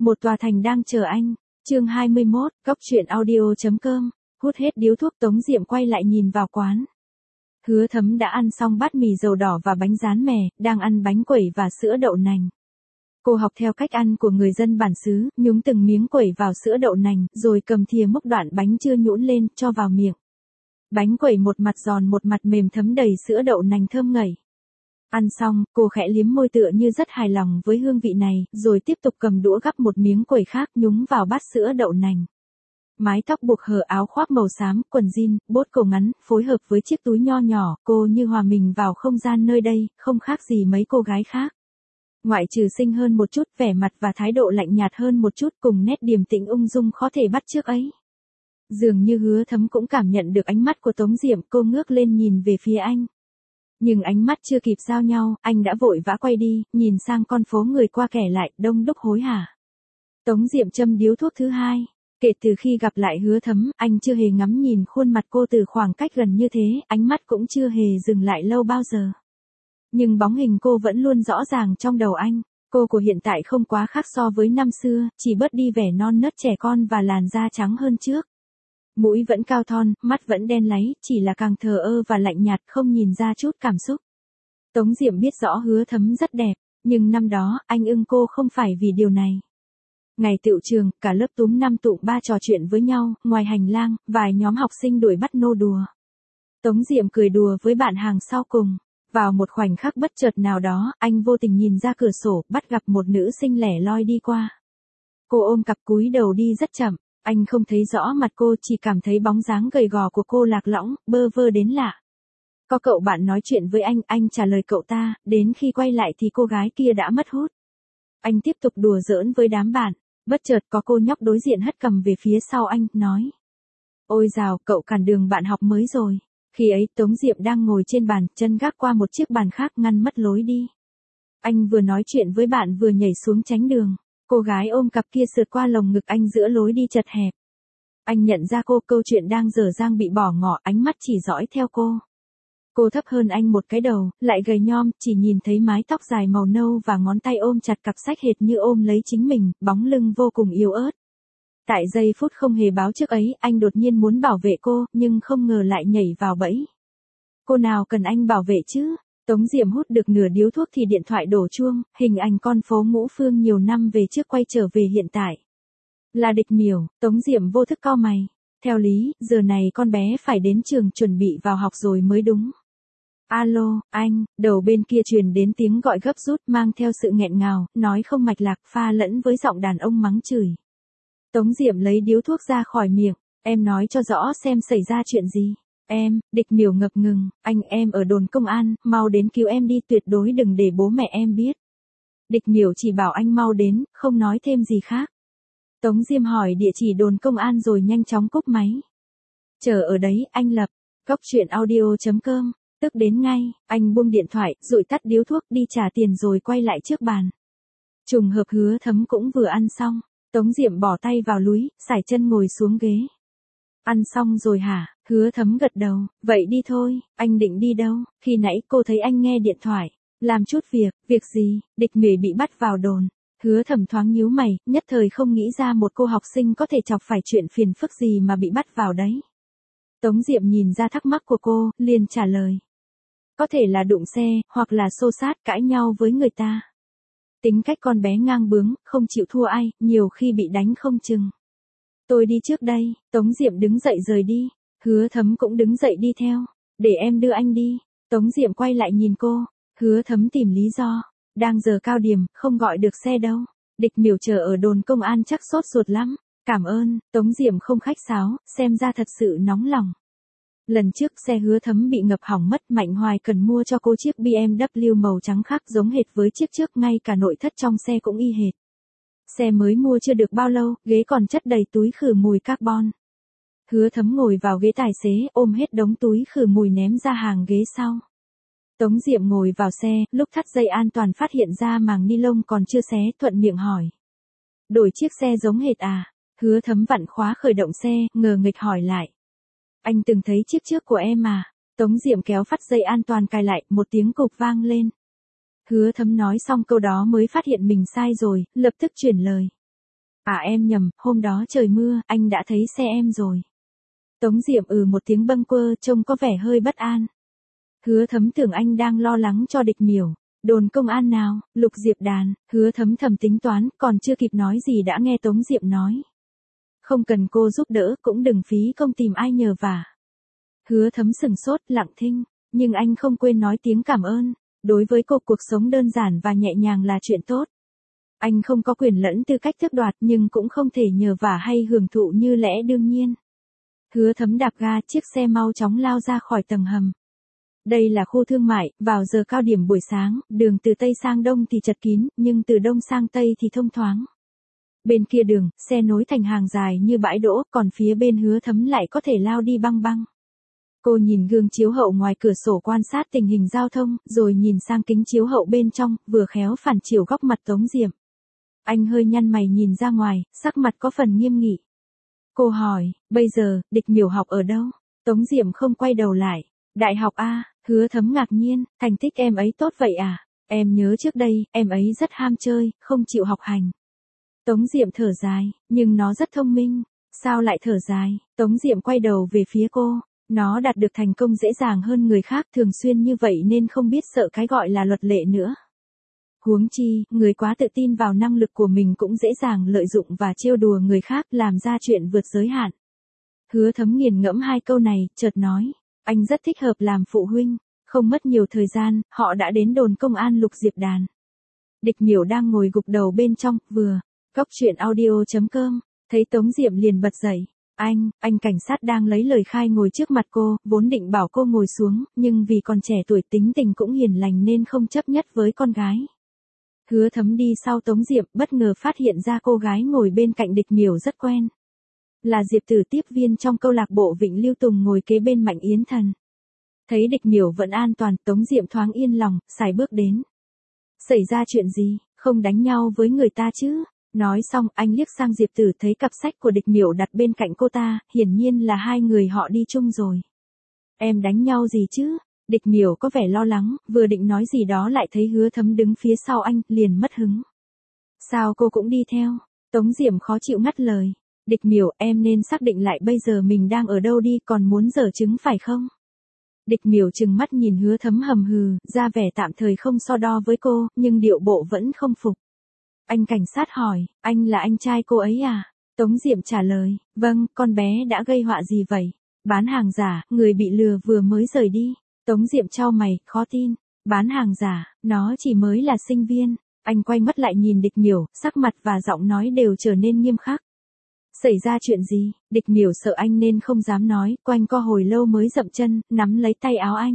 Một tòa thành đang chờ anh. Chương 21, Cóc truyện audio.com. Hút hết điếu thuốc Tống Diệm quay lại nhìn vào quán. Hứa Thấm đã ăn xong bát mì dầu đỏ và bánh rán mè, đang ăn bánh quẩy và sữa đậu nành. Cô học theo cách ăn của người dân bản xứ, nhúng từng miếng quẩy vào sữa đậu nành, rồi cầm thìa múc đoạn bánh chưa nhũn lên, cho vào miệng. Bánh quẩy một mặt giòn một mặt mềm thấm đầy sữa đậu nành thơm ngậy. Ăn xong, cô khẽ liếm môi tựa như rất hài lòng với hương vị này, rồi tiếp tục cầm đũa gắp một miếng quẩy khác nhúng vào bát sữa đậu nành. Mái tóc buộc hở, áo khoác màu xám, quần jean, bốt cổ ngắn, phối hợp với chiếc túi nho nhỏ, cô như hòa mình vào không gian nơi đây, không khác gì mấy cô gái khác. Ngoại trừ xinh hơn một chút, vẻ mặt và thái độ lạnh nhạt hơn một chút, cùng nét điềm tĩnh ung dung khó thể bắt chước ấy. Dường như Hứa Thấm cũng cảm nhận được ánh mắt của Tống Diệm, cô ngước lên nhìn về phía anh. Nhưng ánh mắt chưa kịp giao nhau, anh đã vội vã quay đi, nhìn sang con phố người qua kẻ lại, đông đúc hối hả. Tống Diệm châm điếu thuốc thứ hai. Kể từ khi gặp lại Hứa Thấm, anh chưa hề ngắm nhìn khuôn mặt cô từ khoảng cách gần như thế, ánh mắt cũng chưa hề dừng lại lâu bao giờ. Nhưng bóng hình cô vẫn luôn rõ ràng trong đầu anh. Cô của hiện tại không quá khác so với năm xưa, chỉ bớt đi vẻ non nớt trẻ con và làn da trắng hơn trước. Mũi vẫn cao thon, mắt vẫn đen láy, chỉ là càng thờ ơ và lạnh nhạt, không nhìn ra chút cảm xúc. Tống Diệm biết rõ Hứa Thấm rất đẹp, nhưng năm đó, anh ưng cô không phải vì điều này. Ngày tựu trường, cả lớp túm năm tụm ba trò chuyện với nhau, ngoài hành lang, vài nhóm học sinh đuổi bắt nô đùa. Tống Diệm cười đùa với bạn hàng sau cùng. Vào một khoảnh khắc bất chợt nào đó, anh vô tình nhìn ra cửa sổ, bắt gặp một nữ sinh lẻ loi đi qua. Cô ôm cặp cúi đầu đi rất chậm, anh không thấy rõ mặt cô, chỉ cảm thấy bóng dáng gầy gò của cô lạc lõng, bơ vơ đến lạ. Có cậu bạn nói chuyện với anh trả lời cậu ta, đến khi quay lại thì cô gái kia đã mất hút. Anh tiếp tục đùa giỡn với đám bạn, bất chợt có cô nhóc đối diện hất cằm về phía sau anh, nói. Ôi dào, cậu cản đường bạn học mới rồi. Khi ấy Tống Diệm đang ngồi trên bàn, chân gác qua một chiếc bàn khác ngăn mất lối đi. Anh vừa nói chuyện với bạn vừa nhảy xuống tránh đường. Cô gái ôm cặp kia sượt qua lồng ngực anh giữa lối đi chật hẹp. Anh nhận ra cô, câu chuyện đang dở dang bị bỏ ngỏ, ánh mắt chỉ dõi theo cô. Cô thấp hơn anh một cái đầu, lại gầy nhom, chỉ nhìn thấy mái tóc dài màu nâu và ngón tay ôm chặt cặp sách hệt như ôm lấy chính mình, bóng lưng vô cùng yếu ớt. Tại giây phút không hề báo trước ấy, anh đột nhiên muốn bảo vệ cô, nhưng không ngờ lại nhảy vào bẫy. Cô nào cần anh bảo vệ chứ? Tống Diệm hút được nửa điếu thuốc thì điện thoại đổ chuông, hình ảnh con phố Ngũ Phương nhiều năm về trước quay trở về hiện tại. Là Địch Miểu. Tống Diệm vô thức cau mày. Theo lý, giờ này con bé phải đến trường chuẩn bị vào học rồi mới đúng. Alo, anh, đầu bên kia truyền đến tiếng gọi gấp rút mang theo sự nghẹn ngào, nói không mạch lạc, pha lẫn với giọng đàn ông mắng chửi. Tống Diệm lấy điếu thuốc ra khỏi miệng, em nói cho rõ xem xảy ra chuyện gì. Địch Miểu ngập ngừng, em ở đồn công an, mau đến cứu em đi, tuyệt đối đừng để bố mẹ em biết. Địch Miểu chỉ bảo anh mau đến, không nói thêm gì khác. Tống Diệm hỏi địa chỉ đồn công an rồi nhanh chóng cúp máy. Chờ ở đấy, anh Lập. Cóc truyện audio.com. Tức đến ngay, anh buông điện thoại, dụi tắt điếu thuốc, đi trả tiền rồi quay lại trước bàn. Trùng hợp Hứa Thấm cũng vừa ăn xong. Tống Diệm bỏ tay vào lúi, sải chân ngồi xuống ghế. Ăn xong rồi hả? Hứa Thấm gật đầu, vậy đi thôi, anh định đi đâu? Khi nãy cô thấy anh nghe điện thoại. Làm chút việc gì? Địch Miểu bị bắt vào đồn. Hứa Thấm thoáng nhíu mày, nhất thời không nghĩ ra một cô học sinh có thể chọc phải chuyện phiền phức gì mà bị bắt vào đấy. Tống Diệm nhìn ra thắc mắc của cô, liền trả lời. Có thể là đụng xe, hoặc là xô xát cãi nhau với người ta. Tính cách con bé ngang bướng, không chịu thua ai, nhiều khi bị đánh không chừng. Tôi đi trước đây. Tống Diệm đứng dậy rời đi. Hứa Thấm cũng đứng dậy đi theo. Để em đưa anh đi. Tống Diệm quay lại nhìn cô. Hứa Thấm tìm lý do. Đang giờ cao điểm, không gọi được xe đâu. Địch Miểu chờ ở đồn công an chắc sốt ruột lắm. Cảm ơn. Tống Diệm không khách sáo, xem ra thật sự nóng lòng. Lần trước xe Hứa Thấm bị ngập hỏng mất, Mạnh Hoài cần mua cho cô chiếc BMW màu trắng khác giống hệt với chiếc trước, ngay cả nội thất trong xe cũng y hệt. Xe mới mua chưa được bao lâu, ghế còn chất đầy túi khử mùi carbon. Hứa Thấm ngồi vào ghế tài xế, ôm hết đống túi khử mùi ném ra hàng ghế sau. Tống Diệm ngồi vào xe, lúc thắt dây an toàn phát hiện ra màng ni lông còn chưa xé, thuận miệng hỏi. Đổi chiếc xe giống hệt à? Hứa Thấm vặn khóa khởi động xe, ngờ nghịch hỏi lại. Anh từng thấy chiếc trước của em à? Tống Diệm kéo phát dây an toàn cài lại, một tiếng cục vang lên. Hứa Thấm nói xong câu đó mới phát hiện mình sai rồi, lập tức chuyển lời. À em nhầm, hôm đó trời mưa, anh đã thấy xe em rồi. Tống Diệm một tiếng bâng quơ, trông có vẻ hơi bất an. Hứa Thấm tưởng anh đang lo lắng cho Địch Miểu. Đồn công an nào, Lục Diệp Đàn, Hứa Thấm thầm tính toán, còn chưa kịp nói gì đã nghe Tống Diệm nói. Không cần cô giúp đỡ, cũng đừng phí công tìm ai nhờ vả. Hứa Thấm sừng sốt, lặng thinh, nhưng anh không quên nói tiếng cảm ơn. Đối với cô, cuộc sống đơn giản và nhẹ nhàng là chuyện tốt. Anh không có quyền lẫn tư cách tước đoạt, nhưng cũng không thể nhờ vả hay hưởng thụ như lẽ đương nhiên. Hứa Thấm đạp ga, chiếc xe mau chóng lao ra khỏi tầng hầm. Đây là khu thương mại, vào giờ cao điểm buổi sáng, đường từ Tây sang Đông thì chật kín, nhưng từ Đông sang Tây thì thông thoáng. Bên kia đường, xe nối thành hàng dài như bãi đỗ, còn phía bên Hứa Thấm lại có thể lao đi băng băng. Cô nhìn gương chiếu hậu ngoài cửa sổ quan sát tình hình giao thông, rồi nhìn sang kính chiếu hậu bên trong, vừa khéo phản chiếu góc mặt Tống Diệm. Anh hơi nhăn mày nhìn ra ngoài, sắc mặt có phần nghiêm nghị. Cô hỏi, bây giờ, Địch Miểu học ở đâu? Tống Diệm không quay đầu lại. Đại học A, Hứa Thấm ngạc nhiên, thành tích em ấy tốt vậy à? Em nhớ trước đây, em ấy rất ham chơi, không chịu học hành. Tống Diệm thở dài, nhưng nó rất thông minh. Sao lại thở dài? Tống Diệm quay đầu về phía cô. Nó đạt được thành công dễ dàng hơn người khác, thường xuyên như vậy nên không biết sợ cái gọi là luật lệ nữa. Huống chi, người quá tự tin vào năng lực của mình cũng dễ dàng lợi dụng và trêu đùa người khác, làm ra chuyện vượt giới hạn. Hứa Thấm nghiền ngẫm hai câu này, chợt nói, anh rất thích hợp làm phụ huynh. Không mất nhiều thời gian, họ đã đến đồn công an Lục Diệp Đàn. Địch Miểu đang ngồi gục đầu bên trong, vừa. Cóc truyện audio.com, thấy Tống Diệm liền bật dậy. Anh cảnh sát đang lấy lời khai ngồi trước mặt cô, vốn định bảo cô ngồi xuống, nhưng vì còn trẻ tuổi tính tình cũng hiền lành nên không chấp nhất với con gái. Hứa Thấm đi sau Tống Diệm, bất ngờ phát hiện ra cô gái ngồi bên cạnh Địch Miểu rất quen. Là Diệp Tử, tiếp viên trong câu lạc bộ Vịnh Lưu Tùng ngồi kế bên Mạnh Yến Thần. Thấy Địch Miểu vẫn an toàn, Tống Diệm thoáng yên lòng, sải bước đến. Xảy ra chuyện gì, không đánh nhau với người ta chứ? Nói xong, anh liếc sang Diệp Tử, thấy cặp sách của Địch Miểu đặt bên cạnh cô ta, hiển nhiên là hai người họ đi chung rồi. Em đánh nhau gì chứ? Địch Miểu có vẻ lo lắng, vừa định nói gì đó lại thấy Hứa Thấm đứng phía sau anh, liền mất hứng. Sao cô cũng đi theo? Tống Diệm khó chịu ngắt lời. Địch Miểu, em nên xác định lại bây giờ mình đang ở đâu đi, còn muốn giở trứng phải không? Địch Miểu trừng mắt nhìn Hứa Thấm hầm hừ, ra vẻ tạm thời không so đo với cô, nhưng điệu bộ vẫn không phục. Anh cảnh sát hỏi, anh là anh trai cô ấy à? Tống Diệm trả lời, vâng, con bé đã gây họa gì vậy? Bán hàng giả, người bị lừa vừa mới rời đi. Tống Diệm chau mày, khó tin. Bán hàng giả, nó chỉ mới là sinh viên. Anh quay mắt lại nhìn Địch Miểu, sắc mặt và giọng nói đều trở nên nghiêm khắc. Xảy ra chuyện gì? Địch Miểu sợ anh nên không dám nói, quanh co hồi lâu mới dậm chân, nắm lấy tay áo anh.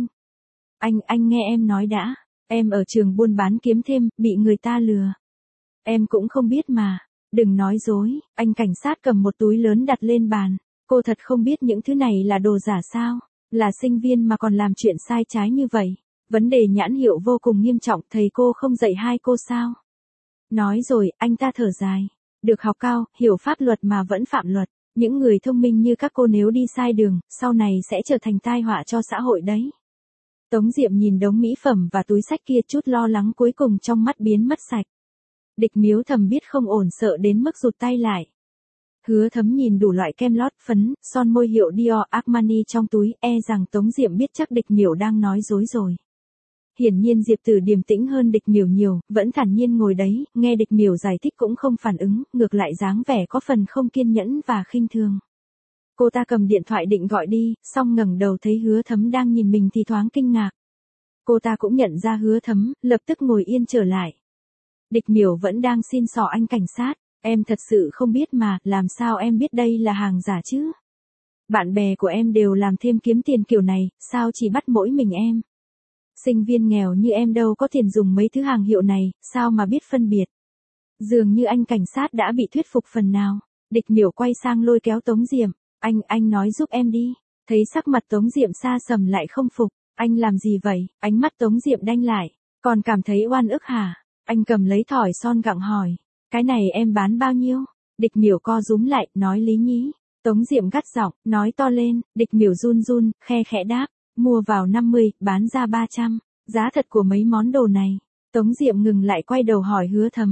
Anh nghe em nói đã. Em ở trường buôn bán kiếm thêm, bị người ta lừa. Em cũng không biết mà. Đừng nói dối. Anh cảnh sát cầm một túi lớn đặt lên bàn. Cô thật không biết những thứ này là đồ giả sao? Là sinh viên mà còn làm chuyện sai trái như vậy. Vấn đề nhãn hiệu vô cùng nghiêm trọng, thầy cô không dạy hai cô sao? Nói rồi, anh ta thở dài. Được học cao, hiểu pháp luật mà vẫn phạm luật. Những người thông minh như các cô nếu đi sai đường, sau này sẽ trở thành tai họa cho xã hội đấy. Tống Diệm nhìn đống mỹ phẩm và túi xách kia, chút lo lắng cuối cùng trong mắt biến mất sạch. Địch Miếu thầm biết không ổn, sợ đến mức rụt tay lại. Hứa Thấm nhìn đủ loại kem lót, phấn, son môi hiệu Dior, Armani trong túi, rằng Tống Diệm biết chắc Địch Miểu đang nói dối rồi. Hiển nhiên Diệp Tử điềm tĩnh hơn Địch Miểu nhiều, vẫn thản nhiên ngồi đấy, nghe Địch Miểu giải thích cũng không phản ứng, ngược lại dáng vẻ có phần không kiên nhẫn và khinh thường. Cô ta cầm điện thoại định gọi đi, xong ngẩng đầu thấy Hứa Thấm đang nhìn mình thì thoáng kinh ngạc. Cô ta cũng nhận ra Hứa Thấm, lập tức ngồi yên trở lại. Địch Miểu vẫn đang xin xỏ anh cảnh sát, em thật sự không biết mà, làm sao em biết đây là hàng giả chứ? Bạn bè của em đều làm thêm kiếm tiền kiểu này, sao chỉ bắt mỗi mình em? Sinh viên nghèo như em đâu có tiền dùng mấy thứ hàng hiệu này, sao mà biết phân biệt? Dường như anh cảnh sát đã bị thuyết phục phần nào. Địch Miểu quay sang lôi kéo Tống Diệm, anh nói giúp em đi. Thấy sắc mặt Tống Diệm xa sầm lại không phục, anh làm gì vậy? Ánh mắt Tống Diệm đanh lại, còn cảm thấy oan ức hả? Anh cầm lấy thỏi son gặng hỏi, cái này em bán bao nhiêu? Địch Miểu co rúm lại, nói lý nhí. Tống Diệm gắt giọng, nói to lên. Địch Miểu run run, khe khẽ đáp, mua vào 50, bán ra 300. Giá thật của mấy món đồ này. Tống Diệm ngừng lại quay đầu hỏi Hứa Thấm,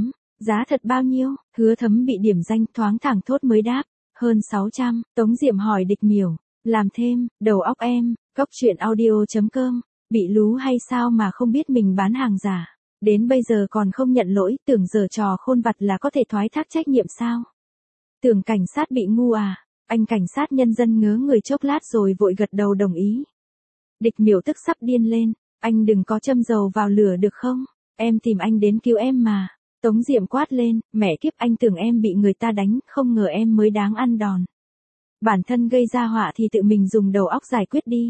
Giá thật bao nhiêu? Hứa Thấm bị điểm danh thoáng thẳng thốt mới đáp. Hơn 600, Tống Diệm hỏi Địch Miểu. Làm thêm, đầu óc em, cóc truyện audio.com, bị lú hay sao mà không biết mình bán hàng giả. Đến bây giờ còn không nhận lỗi, tưởng giở trò khôn vặt là có thể thoái thác trách nhiệm sao? Tưởng cảnh sát bị ngu à? Anh cảnh sát nhân dân ngớ người chốc lát rồi vội gật đầu đồng ý. Địch Miểu tức sắp điên lên. Anh đừng có châm dầu vào lửa được không? Em tìm anh đến cứu em mà. Tống Diệm quát lên, mẹ kiếp anh tưởng em bị người ta đánh, không ngờ em mới đáng ăn đòn. Bản thân gây ra họa thì tự mình dùng đầu óc giải quyết đi.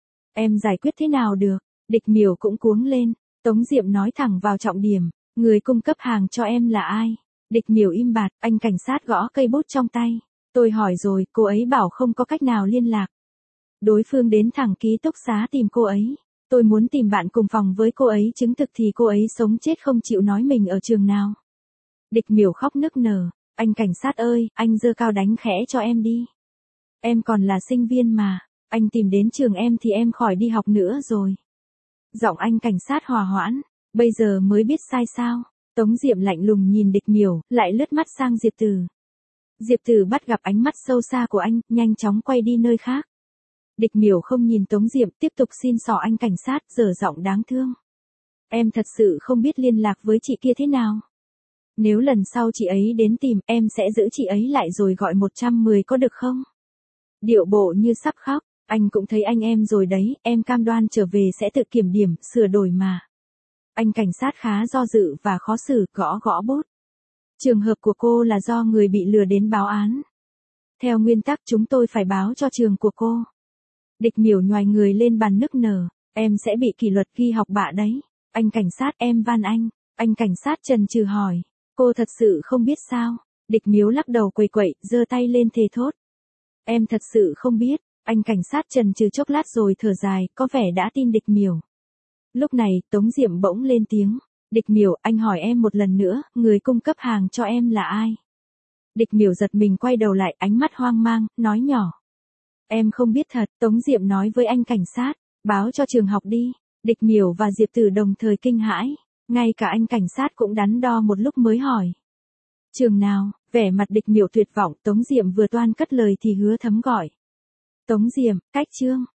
Em giải quyết thế nào được? Địch Miểu cũng cuống lên. Tống Diệm nói thẳng vào trọng điểm, người cung cấp hàng cho em là ai? Địch Miểu im bặt, anh cảnh sát gõ cây bút trong tay. Tôi hỏi rồi, cô ấy bảo không có cách nào liên lạc. Đối phương đến thẳng ký túc xá tìm cô ấy. Tôi muốn tìm bạn cùng phòng với cô ấy chứng thực thì cô ấy sống chết không chịu nói mình ở trường nào. Địch Miểu khóc nức nở, anh cảnh sát ơi, anh giơ cao đánh khẽ cho em đi. Em còn là sinh viên mà, anh tìm đến trường em thì em khỏi đi học nữa rồi. Giọng anh cảnh sát hòa hoãn, bây giờ mới biết sai sao. Tống Diệm lạnh lùng nhìn Địch Miểu, lại lướt mắt sang Diệp Tử. Diệp Tử bắt gặp ánh mắt sâu xa của anh, nhanh chóng quay đi nơi khác. Địch Miểu không nhìn Tống Diệm, tiếp tục xin xỏ anh cảnh sát, dở giọng đáng thương. Em thật sự không biết liên lạc với chị kia thế nào. Nếu lần sau chị ấy đến tìm, em sẽ giữ chị ấy lại rồi gọi 110 có được không? Điệu bộ như sắp khóc, anh cũng thấy anh em rồi đấy, em cam đoan trở về sẽ tự kiểm điểm, sửa đổi mà. Anh cảnh sát khá do dự và khó xử, gõ gõ bút. Trường hợp của cô là do người bị lừa đến báo án. Theo nguyên tắc chúng tôi phải báo cho trường của cô. Địch Miểu nhoài người lên bàn nức nở, em sẽ bị kỷ luật ghi học bạ đấy. Anh cảnh sát em van anh cảnh sát chần chừ hỏi, cô thật sự không biết sao? Địch Miểu lắc đầu quẩy quẩy, giơ tay lên thề thốt. Em thật sự không biết, anh cảnh sát chần chừ chốc lát rồi thở dài, có vẻ đã tin Địch Miểu. Lúc này, Tống Diệm bỗng lên tiếng, Địch Miểu, anh hỏi em một lần nữa, người cung cấp hàng cho em là ai? Địch Miểu giật mình quay đầu lại, ánh mắt hoang mang, nói nhỏ. Em không biết thật, Tống Diệm nói với anh cảnh sát, báo cho trường học đi. Địch Miểu và Diệp Tử đồng thời kinh hãi, ngay cả anh cảnh sát cũng đắn đo một lúc mới hỏi. Trường nào? Vẻ mặt Địch Miểu tuyệt vọng, Tống Diệm vừa toan cất lời thì Hứa Thấm gọi. Tống Diệm, cách chương.